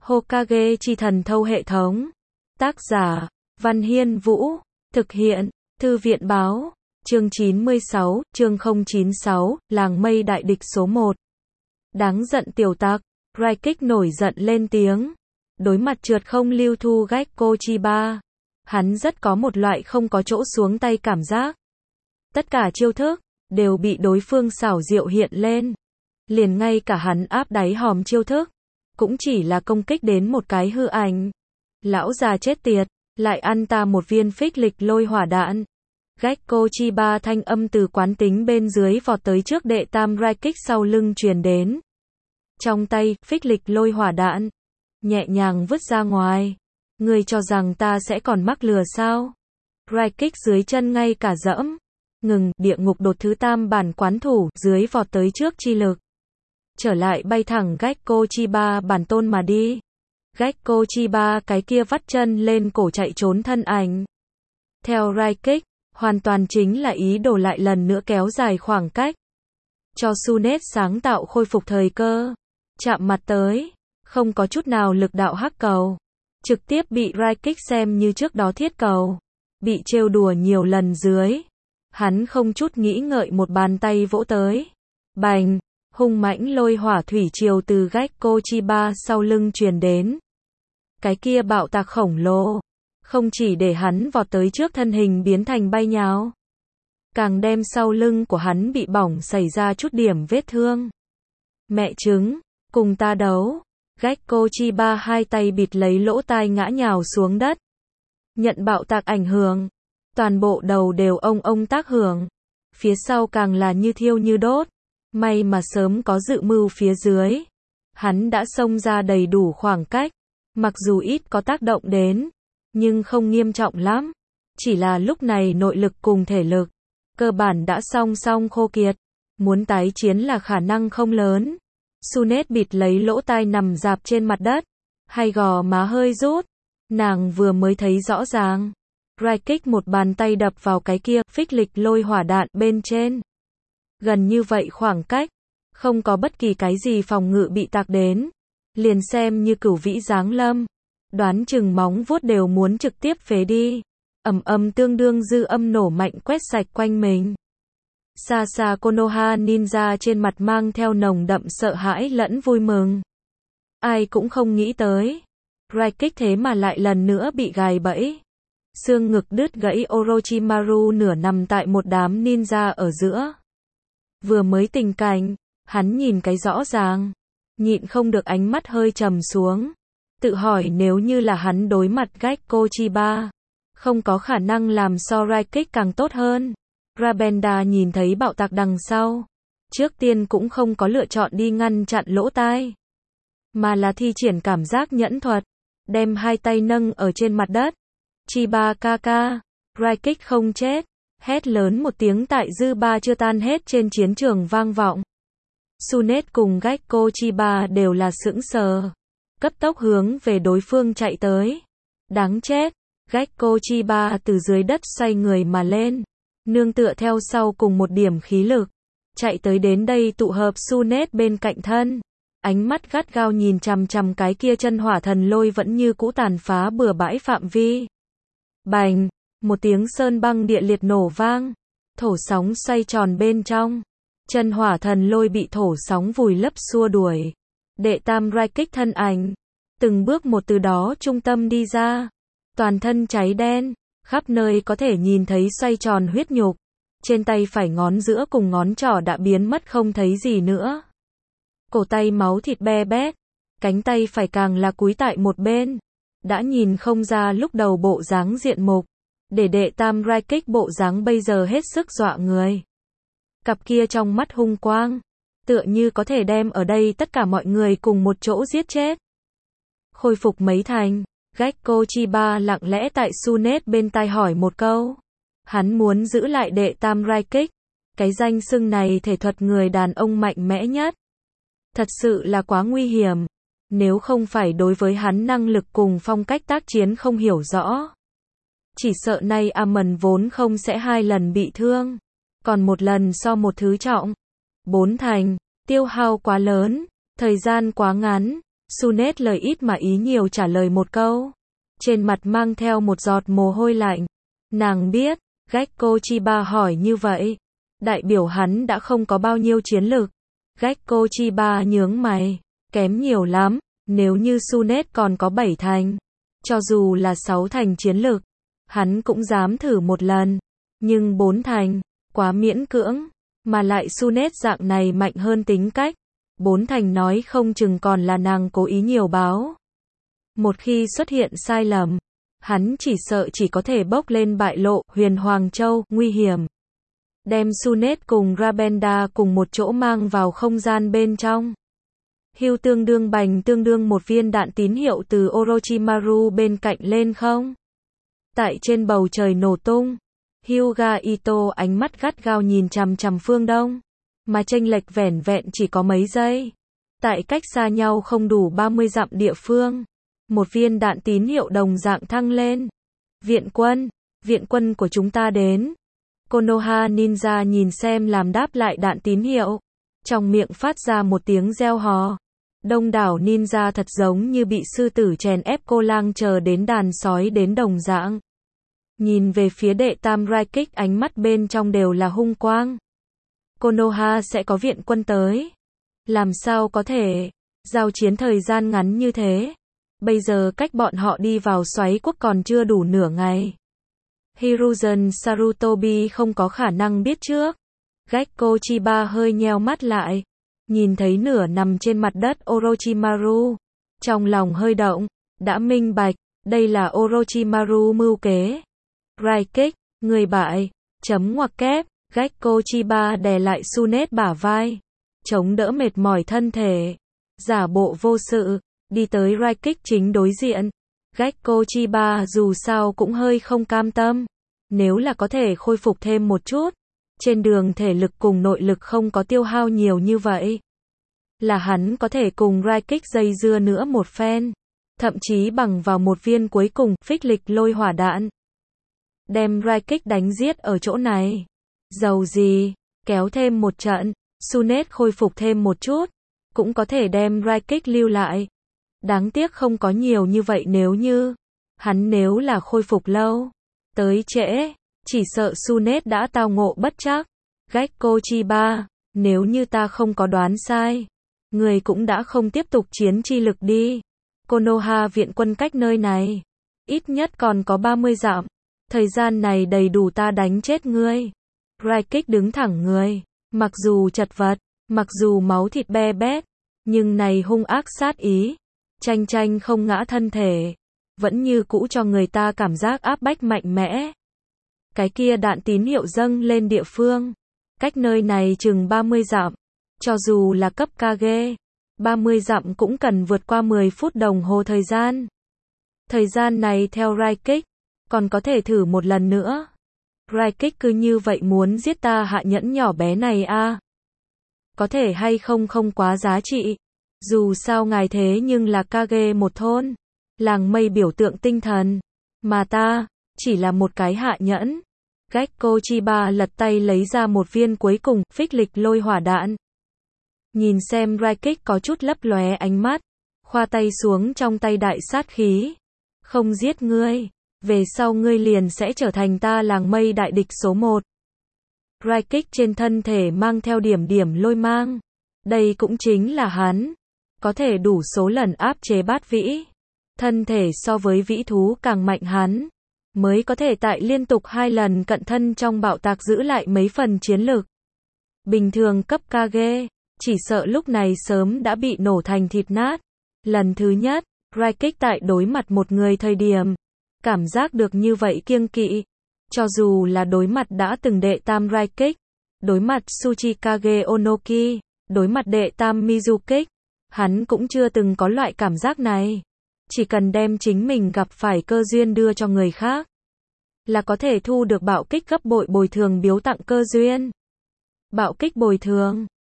Hokage chi thần thâu hệ thống. Tác giả, Văn Hiên Vũ. Thực hiện, Thư viện báo. Chương 96, chương 096, Làng Mây đại địch số 1. Đáng giận tiểu tặc. Raikik nổi giận lên tiếng. Đối mặt trượt không lưu thu Gekko Chiba, hắn rất có một loại không có chỗ xuống tay cảm giác. Tất cả chiêu thức đều bị đối phương xảo diệu hiện lên. Liền ngay cả hắn áp đáy hòm chiêu thức cũng chỉ là công kích đến một cái hư ảnh. Lão già chết tiệt, lại ăn ta một viên phích lịch lôi hỏa đạn. Gekko Chiba thanh âm từ quán tính bên dưới vọt tới trước đệ tam Raikik sau lưng truyền đến. Trong tay, phích lịch lôi hỏa đạn nhẹ nhàng vứt ra ngoài. Ngươi cho rằng ta sẽ còn mắc lừa sao? Raikik dưới chân ngay cả dẫm. Ngừng, địa ngục đột thứ tam bản quán thủ, dưới vọt tới trước chi lực. Trở lại bay thẳng Gekko Chiba bản tôn mà đi. Gekko Chiba cái kia vắt chân lên cổ chạy trốn thân ảnh. Theo Raikik, hoàn toàn chính là ý đồ lại lần nữa kéo dài khoảng cách. Cho Sunet sáng tạo khôi phục thời cơ. Chạm mặt tới, không có chút nào lực đạo hắc cầu. Trực tiếp bị Raikik xem như trước đó thiết cầu. Bị trêu đùa nhiều lần dưới. Hắn không chút nghĩ ngợi một bàn tay vỗ tới. Bành, hung mãnh lôi hỏa thủy triều từ Gekko Chiba sau lưng truyền đến. Cái kia bạo tạc khổng lồ, không chỉ để hắn vọt tới trước thân hình biến thành bay nhào, càng đem sau lưng của hắn bị bỏng xảy ra chút điểm vết thương. Mẹ trứng, cùng ta đấu. Gekko Chiba hai tay bịt lấy lỗ tai ngã nhào xuống đất. Nhận bạo tạc ảnh hưởng, toàn bộ đầu đều ông tác hưởng. Phía sau càng là như thiêu như đốt. May mà sớm có dự mưu phía dưới. Hắn đã xông ra đầy đủ khoảng cách. Mặc dù ít có tác động đến, nhưng không nghiêm trọng lắm. Chỉ là lúc này nội lực cùng thể lực cơ bản đã song song khô kiệt. Muốn tái chiến là khả năng không lớn. Sunet bịt lấy lỗ tai nằm rạp trên mặt đất. Hai gò má hơi rút. Nàng vừa mới thấy rõ ràng. Raikik một bàn tay đập vào cái kia phích lịch lôi hỏa đạn bên trên. Gần như vậy khoảng cách, không có bất kỳ cái gì phòng ngự bị tạc đến. Liền xem như cửu vĩ giáng lâm. Đoán chừng móng vuốt đều muốn trực tiếp phế đi. Tương đương dư âm nổ mạnh quét sạch quanh mình. Xa xa Konoha ninja trên mặt mang theo nồng đậm sợ hãi lẫn vui mừng. Ai cũng không nghĩ tới. Raikik thế mà lại lần nữa bị gài bẫy. Xương ngực đứt gãy Orochimaru nửa nằm tại một đám ninja ở giữa. Vừa mới tình cảnh, hắn nhìn cái rõ ràng. Nhịn không được ánh mắt hơi trầm xuống. Tự hỏi nếu như là hắn đối mặt Gekko Chiba, không có khả năng làm so Raikik càng tốt hơn. Rabenda nhìn thấy bạo tạc đằng sau. Trước tiên cũng không có lựa chọn đi ngăn chặn lỗ tai. Mà là thi triển cảm giác nhẫn thuật. Đem hai tay nâng ở trên mặt đất. Chiba kaka, Raikik không chết. Hét lớn một tiếng tại dư ba chưa tan hết trên chiến trường vang vọng. Sunet cùng Gekko Chiba đều là sững sờ. Cấp tốc hướng về đối phương chạy tới. Đáng chết. Gekko Chiba từ dưới đất xoay người mà lên. Nương tựa theo sau cùng một điểm khí lực. Chạy tới đến đây tụ hợp Sunet bên cạnh thân. Ánh mắt gắt gao nhìn chằm chằm cái kia chân hỏa thần lôi vẫn như cũ tàn phá bừa bãi phạm vi. Bành, một tiếng sơn băng địa liệt nổ vang. Thổ sóng xoay tròn bên trong. Chân hỏa thần lôi bị thổ sóng vùi lấp xua đuổi. Đệ tam Raikik thân ảnh. Từng bước một từ đó trung tâm đi ra. Toàn thân cháy đen. Khắp nơi có thể nhìn thấy xoay tròn huyết nhục. Trên tay phải ngón giữa cùng ngón trỏ đã biến mất không thấy gì nữa. Cổ tay máu thịt be bét. Cánh tay phải càng là cúi tại một bên. Đã nhìn không ra lúc đầu bộ dáng diện mục. Để đệ tam Raikik bộ dáng bây giờ hết sức dọa người. Cặp kia trong mắt hung quang. Tựa như có thể đem ở đây tất cả mọi người cùng một chỗ giết chết. Khôi phục mấy thành. Gekko Chiba lặng lẽ tại Sunet bên tai hỏi một câu. Hắn muốn giữ lại đệ tam Raikik. Cái danh xưng này thể thuật người đàn ông mạnh mẽ nhất. Thật sự là quá nguy hiểm. Nếu không phải đối với hắn năng lực cùng phong cách tác chiến không hiểu rõ. Chỉ sợ nay Amon vốn không sẽ hai lần bị thương. Còn một lần so một thứ trọng. 4 thành, tiêu hao quá lớn, thời gian quá ngắn. Sunet lời ít mà ý nhiều trả lời một câu. Trên mặt mang theo một giọt mồ hôi lạnh. Nàng biết, Gekko Chiba hỏi như vậy. Đại biểu hắn đã không có bao nhiêu chiến lực. Gekko Chiba nhướng mày. Kém nhiều lắm, nếu như Sunet còn có 7 thành. Cho dù là 6 thành chiến lực. Hắn cũng dám thử một lần. Nhưng 4 thành, quá miễn cưỡng. Mà lại Sunet dạng này mạnh hơn tính cách. 4 thành nói không chừng còn là nàng cố ý nhiều báo. Một khi xuất hiện sai lầm, hắn chỉ sợ chỉ có thể bốc lên bại lộ, Huyền Hoàng Châu, nguy hiểm. Đem Sunet cùng Rabenda cùng một chỗ mang vào không gian bên trong. Hưu tương đương một viên đạn tín hiệu từ Orochimaru bên cạnh lên không. Tại trên bầu trời nổ tung. Hyuga Ito ánh mắt gắt gao nhìn chằm chằm phương Đông. Mà chênh lệch vẻn vẹn chỉ có mấy giây. Tại cách xa nhau không đủ 30 dặm địa phương. Một viên đạn tín hiệu đồng dạng thăng lên. Viện quân của chúng ta đến. Konoha Ninja nhìn xem làm đáp lại đạn tín hiệu. Trong miệng phát ra một tiếng reo hò. Đông đảo ninja thật giống như bị sư tử chèn ép cô lang chờ đến đàn sói đến đồng dạng. Nhìn về phía đệ tam Raikik ánh mắt bên trong đều là hung quang. Konoha sẽ có viện quân tới. Làm sao có thể? Giao chiến thời gian ngắn như thế. Bây giờ cách bọn họ đi vào xoáy quốc còn chưa đủ nửa ngày. Hiruzen Sarutobi không có khả năng biết trước. Gekko Chiba hơi nheo mắt lại. Nhìn thấy nửa nằm trên mặt đất Orochimaru. Trong lòng hơi động. Đã minh bạch. Đây là Orochimaru mưu kế. Raikik, người bại. Chấm ngoặc kép. Gekko Chiba đè lại Sunet bả vai. Chống đỡ mệt mỏi thân thể. Giả bộ vô sự. Đi tới Raikik chính đối diện. Gekko Chiba dù sao cũng hơi không cam tâm. Nếu là có thể khôi phục thêm một chút. Trên đường thể lực cùng nội lực không có tiêu hao nhiều như vậy. Là hắn có thể cùng Raikik dây dưa nữa một phen. Thậm chí bằng vào một viên cuối cùng, phích lịch lôi hỏa đạn. Đem Raikik đánh giết ở chỗ này. Dầu gì, kéo thêm một trận, Sunet khôi phục thêm một chút. Cũng có thể đem Raikik lưu lại. Đáng tiếc không có nhiều như vậy nếu là khôi phục lâu. Tới trễ, chỉ sợ Sunet đã tao ngộ bất trắc. Gekko Chiba, nếu như ta không có đoán sai. Người cũng đã không tiếp tục chiến chi lực đi. Konoha viện quân cách nơi này. Ít nhất còn có 30 dặm. Thời gian này đầy đủ ta đánh chết ngươi. Raikik đứng thẳng người. Mặc dù chật vật, mặc dù máu thịt be bét. Nhưng này hung ác sát ý. Tranh không ngã thân thể. Vẫn như cũ cho người ta cảm giác áp bách mạnh mẽ. Cái kia đạn tín hiệu dâng lên địa phương. Cách nơi này chừng 30 dặm. Cho dù là cấp Kage, 30 dặm cũng cần vượt qua 10 phút đồng hồ thời gian. Thời gian này theo Raikik, còn có thể thử một lần nữa. Raikik cứ như vậy muốn giết ta hạ nhẫn nhỏ bé này a? Có thể hay không không quá giá trị. Dù sao ngài thế nhưng là Kage một thôn. Làng mây biểu tượng tinh thần. Mà ta, chỉ là một cái hạ nhẫn. Gekko Chiba lật tay lấy ra một viên cuối cùng, phích lịch lôi hỏa đạn. Nhìn xem Raikik có chút lấp lóe ánh mắt. Khoa tay xuống trong tay đại sát khí. Không giết ngươi. Về sau ngươi liền sẽ trở thành ta làng mây đại địch số 1. Raikik trên thân thể mang theo điểm lôi mang. Đây cũng chính là hắn. Có thể đủ số lần áp chế bát vĩ. Thân thể so với vĩ thú càng mạnh hắn. Mới có thể tại liên tục 2 lần cận thân trong bạo tạc giữ lại mấy phần chiến lực. Bình thường cấp Kage, chỉ sợ lúc này sớm đã bị nổ thành thịt nát. Lần thứ nhất, Raikik tại đối mặt một người thời điểm. Cảm giác được như vậy kiêng kỵ. Cho dù là đối mặt đã từng đệ tam Raikik. Đối mặt Tsuchikage Onoki. Đối mặt đệ tam Mizukik. Hắn cũng chưa từng có loại cảm giác này. Chỉ cần đem chính mình gặp phải cơ duyên đưa cho người khác. Là có thể thu được bạo kích gấp bội bồi thường biếu tặng cơ duyên. Bạo kích bồi thường.